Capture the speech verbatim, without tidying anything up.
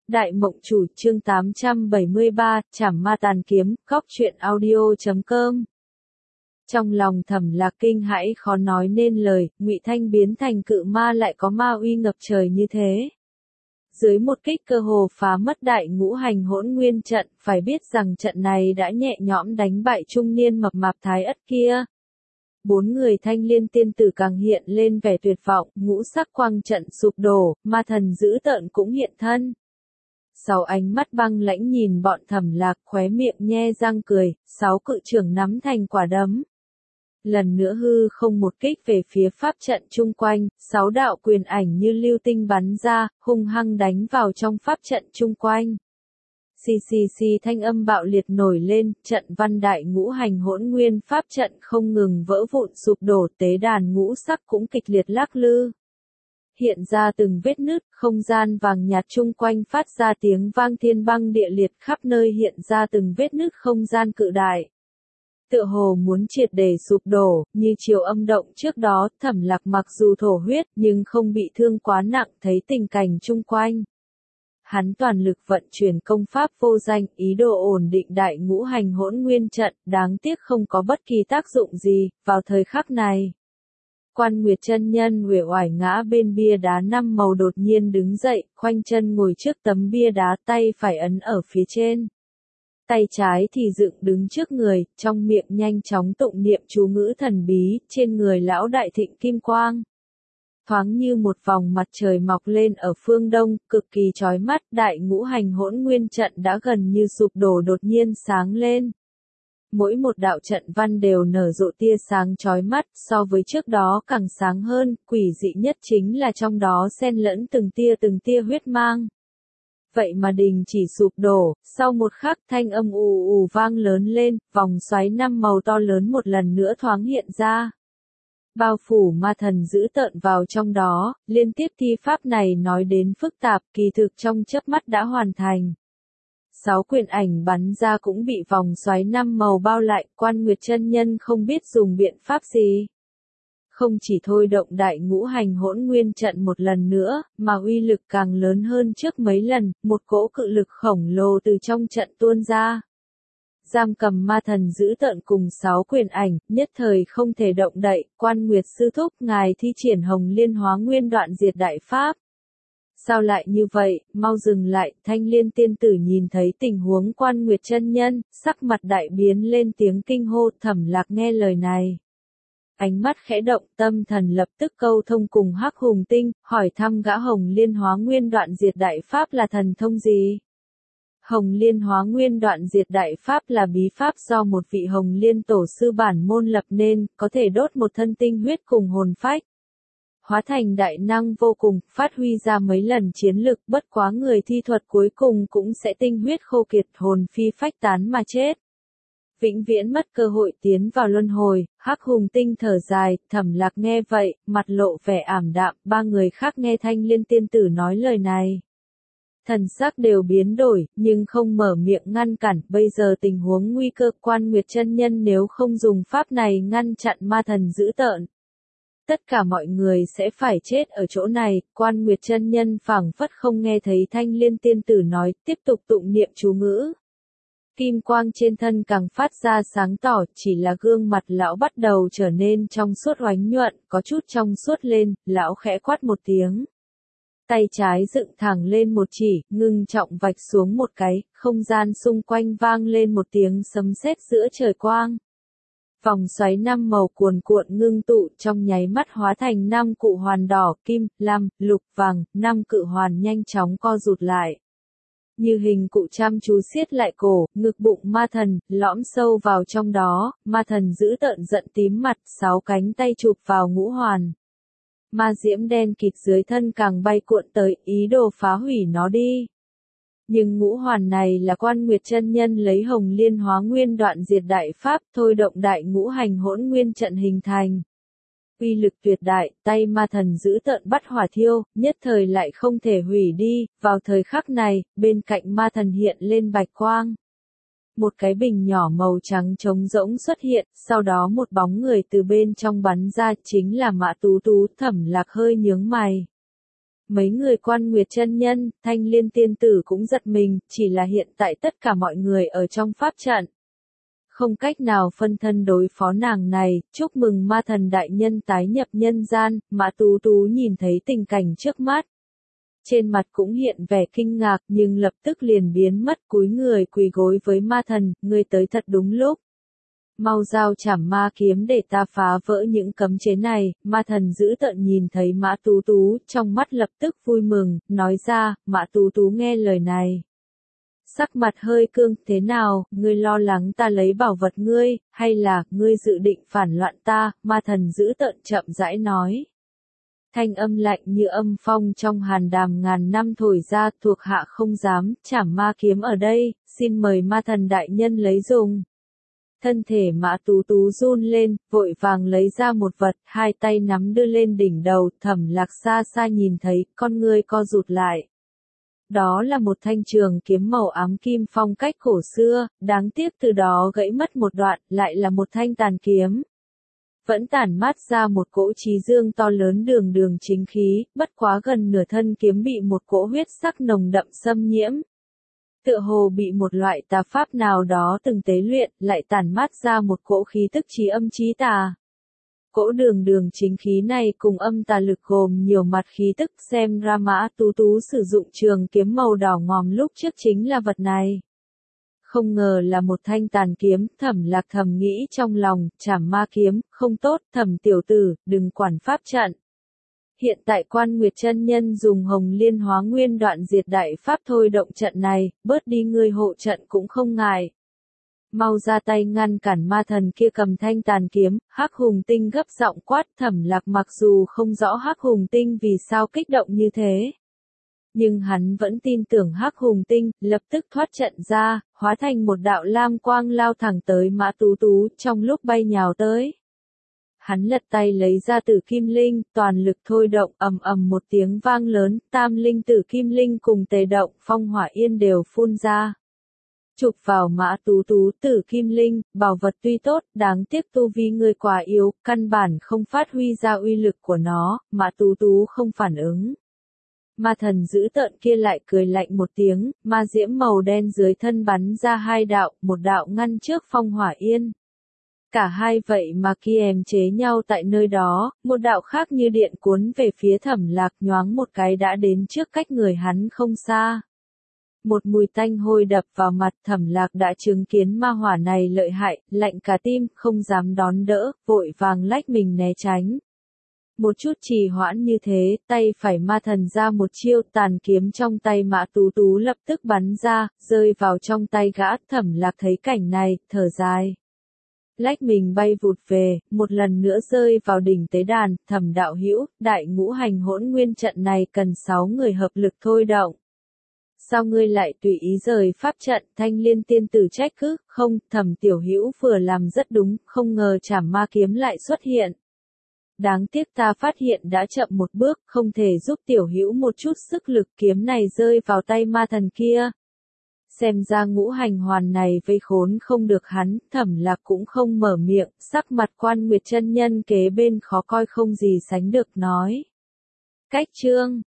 Đại Mộng Chủ chương tám trăm bảy mươi ba, Trảm Ma Tàn Kiếm, Góc Truyện Audio chấm com. Trong lòng Thẩm Lạc kinh hãi khó nói nên lời, Ngụy Thanh biến thành cự ma lại có ma uy ngập trời như thế. Dưới một kích cơ hồ phá mất đại ngũ hành hỗn nguyên trận, phải biết rằng trận này đã nhẹ nhõm đánh bại trung niên mập mạp Thái Ất kia. Bốn người Thanh Liên tiên tử càng hiện lên vẻ tuyệt vọng, ngũ sắc quang trận sụp đổ, ma thần dữ tợn cũng hiện thân. Sáu ánh mắt băng lãnh nhìn bọn Thẩm Lạc, khóe miệng nhe răng cười, sáu cự trưởng nắm thành quả đấm. Lần nữa hư không một kích về phía pháp trận chung quanh, sáu đạo quyền ảnh như lưu tinh bắn ra, hung hăng đánh vào trong pháp trận chung quanh. Xì xì xì thanh âm bạo liệt nổi lên, trận văn đại ngũ hành hỗn nguyên pháp trận không ngừng vỡ vụn sụp đổ, tế đàn ngũ sắc cũng kịch liệt lắc lư. Hiện ra từng vết nứt, không gian vàng nhạt chung quanh phát ra tiếng vang thiên băng địa liệt, khắp nơi hiện ra từng vết nứt không gian cự đại. Tựa hồ muốn triệt để sụp đổ, như chiều âm động trước đó, Thẩm Lạc mặc dù thổ huyết nhưng không bị thương quá nặng, thấy tình cảnh chung quanh. Hắn toàn lực vận chuyển công pháp vô danh, ý đồ ổn định đại ngũ hành hỗn nguyên trận, đáng tiếc không có bất kỳ tác dụng gì, vào thời khắc này. Quan Nguyệt chân nhân uể oải ngã bên bia đá năm màu đột nhiên đứng dậy, khoanh chân ngồi trước tấm bia đá, tay phải ấn ở phía trên. Tay trái thì dựng đứng trước người, trong miệng nhanh chóng tụng niệm chú ngữ thần bí, trên người lão đại thịnh kim quang. Thoáng như một vòng mặt trời mọc lên ở phương đông, cực kỳ chói mắt, đại ngũ hành hỗn nguyên trận đã gần như sụp đổ đột nhiên sáng lên. Mỗi một đạo trận văn đều nở rộ tia sáng chói mắt, so với trước đó càng sáng hơn, quỷ dị nhất chính là trong đó xen lẫn từng tia từng tia huyết mang. Vậy mà đình chỉ sụp đổ, sau một khắc thanh âm ù ù vang lớn lên, vòng xoáy năm màu to lớn một lần nữa thoáng hiện ra. Bao phủ ma thần dữ tợn vào trong đó, liên tiếp thi pháp này nói đến phức tạp, kỳ thực trong chớp mắt đã hoàn thành. Sáu quyền ảnh bắn ra cũng bị vòng xoáy năm màu bao lại, Quan Nguyệt chân nhân không biết dùng biện pháp gì. Không chỉ thôi động đại ngũ hành hỗn nguyên trận một lần nữa, mà uy lực càng lớn hơn trước mấy lần, một cỗ cự lực khổng lồ từ trong trận tuôn ra. Giam cầm ma thần dữ tợn cùng sáu quyền ảnh, nhất thời không thể động đậy, Quan Nguyệt sư thúc ngài thi triển Hồng Liên Hóa Nguyên Đoạn Diệt Đại Pháp. Sao lại như vậy, mau dừng lại, Thanh Liên tiên tử nhìn thấy tình huống Quan Nguyệt chân nhân, sắc mặt đại biến lên tiếng kinh hô. Thẩm Lạc nghe lời này. Ánh mắt khẽ động, tâm thần lập tức câu thông cùng Hắc Hùng Tinh, hỏi thăm gã Hồng Liên Hóa Nguyên Đoạn Diệt Đại Pháp là thần thông gì? Hồng Liên Hóa Nguyên Đoạn Diệt Đại Pháp là bí pháp do một vị Hồng Liên tổ sư bản môn lập nên, có thể đốt một thân tinh huyết cùng hồn phách. Hóa thành đại năng vô cùng, phát huy ra mấy lần chiến lực, bất quá người thi thuật cuối cùng cũng sẽ tinh huyết khô kiệt, hồn phi phách tán mà chết. Vĩnh viễn mất cơ hội tiến vào luân hồi. Hắc Hùng Tinh thở dài, Thẩm Lạc nghe vậy, mặt lộ vẻ ảm đạm, ba người khác nghe Thanh Liên tiên tử nói lời này. Thần sắc đều biến đổi, nhưng không mở miệng ngăn cản, bây giờ tình huống nguy cơ, Quan Nguyệt chân nhân nếu không dùng pháp này ngăn chặn ma thần dữ tợn. Tất cả mọi người sẽ phải chết ở chỗ này. Quan Nguyệt chân nhân phảng phất không nghe thấy Thanh Liên tiên tử nói, tiếp tục tụng niệm chú ngữ. Kim quang trên thân càng phát ra sáng tỏ, chỉ là gương mặt lão bắt đầu trở nên trong suốt oánh nhuận, có chút trong suốt lên, lão khẽ quát một tiếng. Tay trái dựng thẳng lên một chỉ, ngưng trọng vạch xuống một cái, không gian xung quanh vang lên một tiếng sấm sét giữa trời quang. Vòng xoáy năm màu cuồn cuộn ngưng tụ, trong nháy mắt hóa thành năm cụ hoàn đỏ, kim, lam, lục, vàng, năm cự hoàn nhanh chóng co rụt lại. Như hình cụ chăm chú siết lại cổ, ngực bụng ma thần, lõm sâu vào trong đó, ma thần dữ tợn giận tím mặt, sáu cánh tay chụp vào ngũ hoàn. Ma diễm đen kịt dưới thân càng bay cuộn tới, ý đồ phá hủy nó đi. Nhưng ngũ hoàn này là Quan Nguyệt chân nhân lấy Hồng Liên Hóa Nguyên Đoạn Diệt Đại Pháp, thôi động đại ngũ hành hỗn nguyên trận hình thành. Uy lực tuyệt đại, tay ma thần dữ tợn bắt hỏa thiêu, nhất thời lại không thể hủy đi. Vào thời khắc này, bên cạnh ma thần hiện lên bạch quang. Một cái bình nhỏ màu trắng trống rỗng xuất hiện, sau đó một bóng người từ bên trong bắn ra, chính là Mã Tú Tú. Thẩm Lạc hơi nhướng mày. Mấy người Quan Nguyệt chân nhân, Thanh Liên tiên tử cũng giật mình, chỉ là hiện tại tất cả mọi người ở trong pháp trận. Không cách nào phân thân đối phó nàng này, chúc mừng ma thần đại nhân tái nhập nhân gian, Mã Tú Tú nhìn thấy tình cảnh trước mắt. Trên mặt cũng hiện vẻ kinh ngạc nhưng lập tức liền biến mất, cúi người quỳ gối với ma thần, ngươi tới thật đúng lúc. Mau giao trảm ma kiếm để ta phá vỡ những cấm chế này, ma thần dữ tợn nhìn thấy Mã Tú Tú, trong mắt lập tức vui mừng, nói ra, Mã Tú Tú nghe lời này. Sắc mặt hơi cương, thế nào, ngươi lo lắng ta lấy bảo vật ngươi, hay là, ngươi dự định phản loạn ta, ma thần dữ tợn chậm rãi nói. Thanh âm lạnh như âm phong trong hàn đàm ngàn năm thổi ra, thuộc hạ không dám, trảm ma kiếm ở đây, xin mời ma thần đại nhân lấy dùng. Thân thể Mã Tú Tú run lên, vội vàng lấy ra một vật, hai tay nắm đưa lên đỉnh đầu, Thẩm Lạc xa xa nhìn thấy, con ngươi co rụt lại. Đó là một thanh trường kiếm màu ám kim phong cách cổ xưa, đáng tiếc từ đó gãy mất một đoạn, lại là một thanh tàn kiếm. Vẫn tản mát ra một cỗ chí dương to lớn đường đường chính khí, bất quá gần nửa thân kiếm bị một cỗ huyết sắc nồng đậm xâm nhiễm. Tựa hồ bị một loại tà pháp nào đó từng tế luyện, lại tản mát ra một cỗ khí tức chí âm chí tà. Cỗ đường đường chính khí này cùng âm tà lực gồm nhiều mặt khí tức, xem ra Mã Tú Tú sử dụng trường kiếm màu đỏ ngòm lúc trước chính là vật này. Không ngờ là một thanh tàn kiếm, Thẩm Lạc thầm nghĩ trong lòng, trảm ma kiếm, không tốt, Thẩm tiểu tử, đừng quản pháp trận. Hiện tại Quan Nguyệt chân nhân dùng Hồng Liên Hóa Nguyên đoạn diệt đại pháp thôi động trận này, bớt đi người hộ trận cũng không ngại. Mau ra tay ngăn cản ma thần kia cầm thanh tàn kiếm, Hắc Hùng Tinh gấp giọng quát. Thẩm Lạc mặc dù không rõ Hắc Hùng Tinh vì sao kích động như thế. Nhưng hắn vẫn tin tưởng Hắc Hùng Tinh, lập tức thoát trận ra, hóa thành một đạo lam quang lao thẳng tới Mã Tú Tú, trong lúc bay nhào tới. Hắn lật tay lấy ra Tử Kim Linh, toàn lực thôi động, ầm ầm một tiếng vang lớn, tam linh Tử Kim Linh cùng tề động, phong hỏa yên đều phun ra. Chụp vào Mã Tú Tú. Tử Kim Linh, bảo vật tuy tốt, đáng tiếc tu vi ngươi quá yếu, căn bản không phát huy ra uy lực của nó, Mã Tú Tú không phản ứng. Ma thần dữ tợn kia lại cười lạnh một tiếng, ma diễm màu đen dưới thân bắn ra hai đạo, một đạo ngăn trước phong hỏa yên. Cả hai vậy mà kiềm chế nhau tại nơi đó, một đạo khác như điện cuốn về phía Thẩm Lạc, nhoáng một cái đã đến trước cách người hắn không xa. Một mùi tanh hôi đập vào mặt, Thẩm Lạc đã chứng kiến ma hỏa này lợi hại, lạnh cả tim, không dám đón đỡ, vội vàng lách mình né tránh. Một chút trì hoãn như thế, tay phải ma thần ra một chiêu, tàn kiếm trong tay Mã Tú Tú lập tức bắn ra, rơi vào trong tay gã. Thẩm Lạc thấy cảnh này, thở dài. Lách mình bay vụt về, một lần nữa rơi vào đỉnh tế đàn. Thẩm đạo hữu, đại ngũ hành hỗn nguyên trận này cần sáu người hợp lực thôi động. Sao ngươi lại tùy ý rời pháp trận? Thanh Liên tiên tử trách cứ, không, Thẩm tiểu hữu vừa làm rất đúng, không ngờ trảm ma kiếm lại xuất hiện. Đáng tiếc ta phát hiện đã chậm một bước, không thể giúp tiểu hữu một chút sức lực, kiếm này rơi vào tay ma thần kia. Xem ra ngũ hành hoàn này vây khốn không được hắn, Thẩm Lạc cũng không mở miệng, sắc mặt Quan Nguyệt chân nhân kế bên khó coi không gì sánh được nói. Cách chương